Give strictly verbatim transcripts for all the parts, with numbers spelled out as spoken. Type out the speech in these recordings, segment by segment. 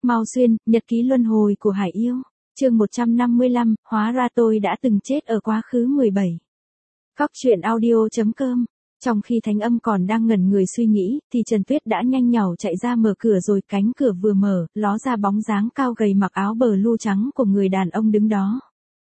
Mau xuyên, nhật ký luân hồi của Hải Yêu. Chương một trăm năm mươi lăm, hóa ra tôi đã từng chết ở quá khứ mười bảy. Cóc truyện audio chấm com. Trong khi Thánh Âm còn đang ngẩn người suy nghĩ, thì Trần Tuyết đã nhanh nhảu chạy ra mở cửa rồi, cánh cửa vừa mở, ló ra bóng dáng cao gầy mặc áo bờ lu trắng của người đàn ông đứng đó.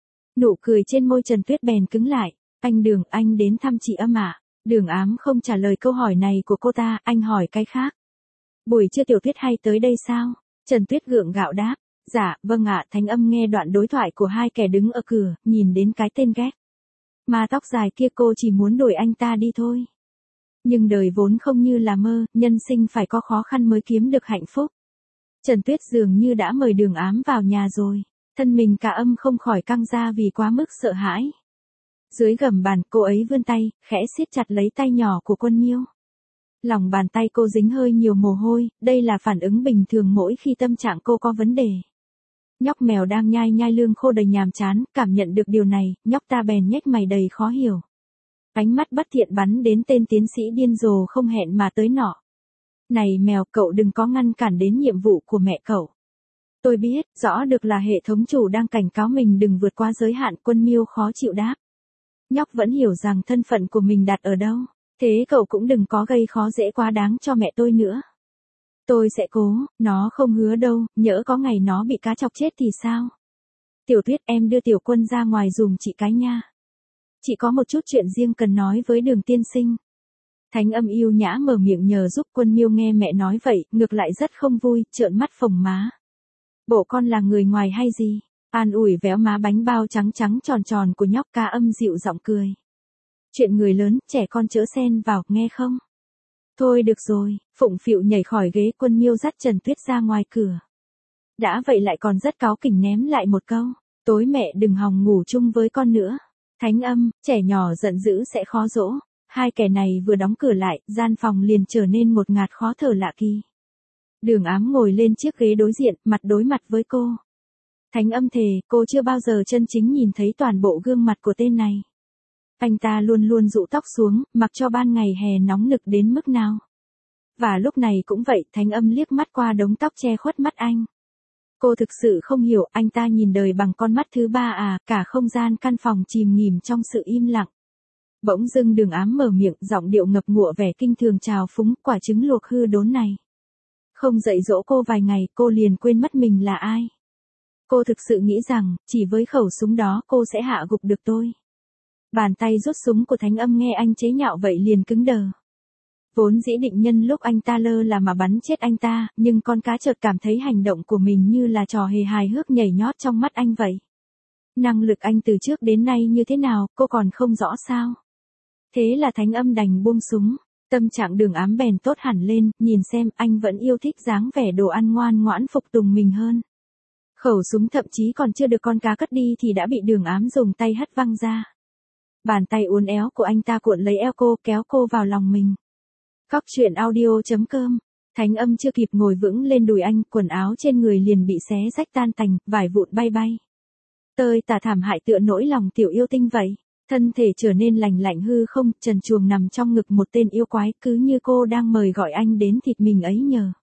Nụ cười trên môi Trần Tuyết bèn cứng lại. Anh Đường, anh đến thăm chị Âm ạ? Đường Ám không trả lời câu hỏi này của cô ta, anh hỏi cái khác. Buổi trưa Tiểu Tuyết hay tới đây sao? Trần Tuyết gượng gạo đáp. Dạ, vâng ạ. Thánh Âm nghe đoạn đối thoại của hai kẻ đứng ở cửa, nhìn đến cái tên ghét mà tóc dài kia, cô chỉ muốn đuổi anh ta đi thôi. Nhưng đời vốn không như là mơ, nhân sinh phải có khó khăn mới kiếm được hạnh phúc. Trần Tuyết dường như đã mời Đường Ám vào nhà rồi. Thân mình Cả Âm không khỏi căng ra vì quá mức sợ hãi. Dưới gầm bàn, cô ấy vươn tay, khẽ siết chặt lấy tay nhỏ của Quân Miêu. Lòng bàn tay cô dính hơi nhiều mồ hôi, đây là phản ứng bình thường mỗi khi tâm trạng cô có vấn đề. Nhóc mèo đang nhai nhai lương khô đầy nhàm chán, cảm nhận được điều này, nhóc ta bèn nhếch mày đầy khó hiểu. Ánh mắt bất thiện bắn đến tên tiến sĩ điên rồ không hẹn mà tới nọ. Này mèo, cậu đừng có ngăn cản đến nhiệm vụ của mẹ cậu. Tôi biết, rõ được là hệ thống chủ đang cảnh cáo mình đừng vượt qua giới hạn. Quân Miêu khó chịu đáp. Nhóc vẫn hiểu rằng thân phận của mình đặt ở đâu. Thế cậu cũng đừng có gây khó dễ quá đáng cho mẹ tôi nữa. Tôi sẽ cố, nó không hứa đâu, nhỡ có ngày nó bị cá chọc chết thì sao? Tiểu Tuyết, em đưa Tiểu Quân ra ngoài dùm chị cái nha. Chị có một chút chuyện riêng cần nói với Đường tiên sinh. Thánh Âm yêu nhã mở miệng nhờ giúp. Quân Miêu nghe mẹ nói vậy, ngược lại rất không vui, trợn mắt phồng má. Bộ con là người ngoài hay gì? An ủi véo má bánh bao trắng trắng tròn tròn của nhóc. Cả Âm dịu giọng cười. Chuyện người lớn, trẻ con chớ xen vào, nghe không? Thôi được rồi. Phụng phịu nhảy khỏi ghế. Quân Miêu dắt Trần Tuyết ra ngoài cửa. Đã vậy lại còn rất cáu kỉnh ném lại một câu. Tối mẹ đừng hòng ngủ chung với con nữa. Thánh Âm, trẻ nhỏ giận dữ sẽ khó dỗ. Hai kẻ này vừa đóng cửa lại, gian phòng liền trở nên ngột ngạt khó thở lạ kỳ. Đường Ám ngồi lên chiếc ghế đối diện, mặt đối mặt với cô. Thánh Âm thề, cô chưa bao giờ chân chính nhìn thấy toàn bộ gương mặt của tên này. Anh ta luôn luôn rũ tóc xuống, mặc cho ban ngày hè nóng nực đến mức nào. Và lúc này cũng vậy, Thánh Âm liếc mắt qua đống tóc che khuất mắt anh. Cô thực sự không hiểu, anh ta nhìn đời bằng con mắt thứ ba à? Cả không gian căn phòng chìm nghỉm trong sự im lặng. Bỗng dưng Đường Ám mở miệng, giọng điệu ngập ngụa vẻ kinh thường trào phúng. Quả trứng luộc hư đốn này. Không dạy dỗ cô vài ngày, cô liền quên mất mình là ai. Cô thực sự nghĩ rằng, chỉ với khẩu súng đó cô sẽ hạ gục được tôi. Bàn tay rút súng của Thánh Âm nghe anh chế nhạo vậy liền cứng đờ. Vốn dĩ định nhân lúc anh ta lơ là mà bắn chết anh ta, nhưng con cá chợt cảm thấy hành động của mình như là trò hề hài hước nhảy nhót trong mắt anh vậy. Năng lực anh từ trước đến nay như thế nào, cô còn không rõ sao? Thế là Thánh Âm đành buông súng. Tâm trạng Đường Ám bèn tốt hẳn lên, nhìn xem anh vẫn yêu thích dáng vẻ đồ ăn ngoan ngoãn phục tùng mình hơn. Khẩu súng thậm chí còn chưa được con cá cất đi thì đã bị Đường Ám dùng tay hất văng ra. Bàn tay uốn éo của anh ta cuộn lấy eo cô, kéo cô vào lòng mình. Cóc truyện audio chấm com. Thánh Âm chưa kịp ngồi vững lên đùi anh, quần áo trên người liền bị xé rách tan tành, vải vụn bay bay. Tơi tả thảm hại tựa nỗi lòng tiểu yêu tinh vậy. Thân thể trở nên lành lạnh hư không, trần truồng nằm trong ngực một tên yêu quái, cứ như cô đang mời gọi anh đến thịt mình ấy nhờ.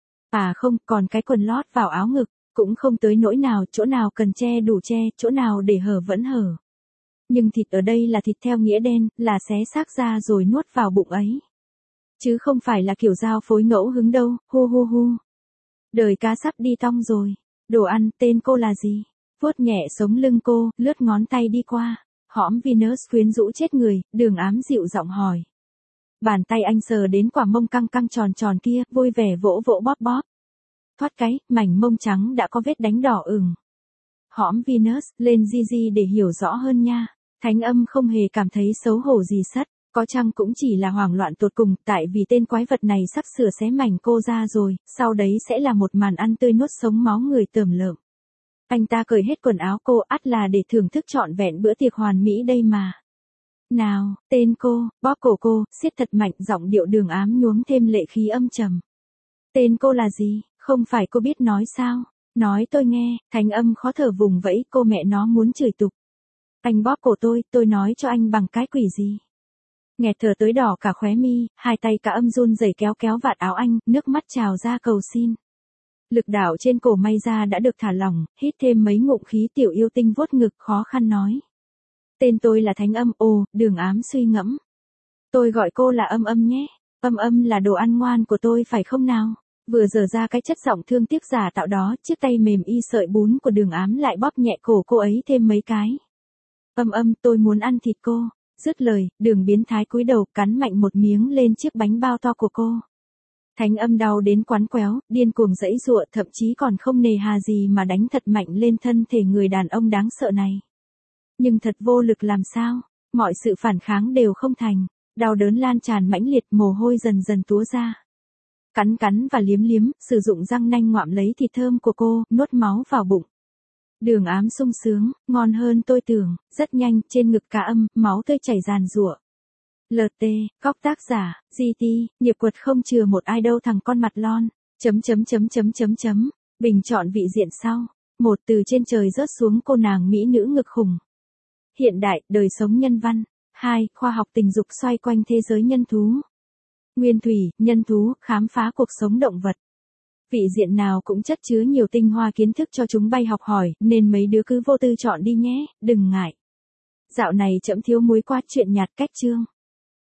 À không, còn cái quần lót vào áo ngực, cũng không tới nỗi nào, chỗ nào cần che đủ che, chỗ nào để hở vẫn hở. Nhưng thịt ở đây là thịt theo nghĩa đen, là xé xác ra rồi nuốt vào bụng ấy. Chứ không phải là kiểu giao phối ngẫu hứng đâu, hu hu hu. Đời cá sắp đi tong rồi. Đồ ăn, tên cô là gì? Vuốt nhẹ sống lưng cô, lướt ngón tay đi qua. Hõm Venus quyến rũ chết người, Đường Ám dịu giọng hỏi. Bàn tay anh sờ đến quả mông căng căng tròn tròn kia, vui vẻ vỗ vỗ bóp bóp. Thoát cái, mảnh mông trắng đã có vết đánh đỏ ửng. Hõm Venus, lên di di để hiểu rõ hơn nha. Thánh Âm không hề cảm thấy xấu hổ gì sất, có chăng cũng chỉ là hoảng loạn tột cùng, tại vì tên quái vật này sắp sửa xé mảnh cô ra rồi, sau đấy sẽ là một màn ăn tươi nuốt sống máu người tởm lợm. Anh ta cởi hết quần áo cô, ắt là để thưởng thức trọn vẹn bữa tiệc hoàn mỹ đây mà. Nào, tên cô, bóp cổ cô, siết thật mạnh, giọng điệu Đường Ám nhuốm thêm lệ khí âm trầm. Tên cô là gì, không phải cô biết nói sao? Nói tôi nghe. Thánh Âm khó thở vùng vẫy, cô mẹ nó muốn chửi tục. Anh bóp cổ tôi, tôi nói cho anh bằng cái quỷ gì? Nghẹt thở tới đỏ cả khóe mi, hai tay Cả Âm run rẩy kéo kéo vạt áo anh, nước mắt trào ra cầu xin. Lực đạo trên cổ may ra đã được thả lỏng, hít thêm mấy ngụm khí tiểu yêu tinh vuốt ngực khó khăn nói. Tên tôi là Thánh Âm, ồ, Đường Ám suy ngẫm. Tôi gọi cô là Âm Âm nhé, Âm Âm là đồ ăn ngoan của tôi phải không nào? Vừa dở ra cái chất giọng thương tiếc giả tạo đó, chiếc tay mềm y sợi bún của Đường Ám lại bóp nhẹ cổ cô ấy thêm mấy cái. Âm Âm, tôi muốn ăn thịt cô. Dứt lời, Đường biến thái cúi đầu cắn mạnh một miếng lên chiếc bánh bao to của cô. Thánh Âm đau đến quắn quéo, điên cuồng giãy giụa, thậm chí còn không nề hà gì mà đánh thật mạnh lên thân thể người đàn ông đáng sợ này. Nhưng thật vô lực làm sao, mọi sự phản kháng đều không thành, đau đớn lan tràn mãnh liệt, mồ hôi dần dần túa ra. Cắn cắn và liếm liếm, sử dụng răng nanh ngoạm lấy thịt thơm của cô, nuốt máu vào bụng. Đường Ám sung sướng, ngon hơn tôi tưởng, rất nhanh, trên ngực Cả Âm, máu tươi chảy ràn rụa. lờ tê, góc tác giả, giê tê, nghiệp quật không chừa một ai đâu thằng con mặt lon, chấm chấm chấm chấm chấm chấm, bình chọn vị diện sau. Một, từ trên trời rớt xuống cô nàng mỹ nữ ngực khủng. Hiện đại, đời sống nhân văn. Hai, khoa học tình dục xoay quanh thế giới nhân thú. Nguyên thủy, nhân thú, khám phá cuộc sống động vật. Vị diện nào cũng chất chứa nhiều tinh hoa kiến thức cho chúng bay học hỏi, nên mấy đứa cứ vô tư chọn đi nhé, đừng ngại. Dạo này trẫm thiếu muối quá chuyện nhạt cách chương.